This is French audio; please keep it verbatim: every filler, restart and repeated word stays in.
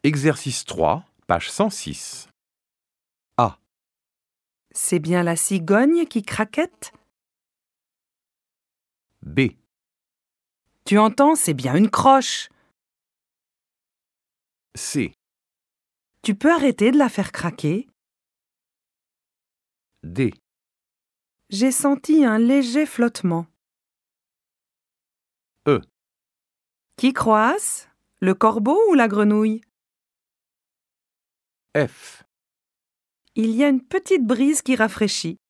Exercice trois, page cent six. A. C'est bien la cigogne qui craquette? B. Tu entends, c'est bien une croche. C. Tu peux arrêter de la faire craquer? D. J'ai senti un léger flottement. E. Qui croasse? Le corbeau ou la grenouille? F. Il y a une petite brise qui rafraîchit.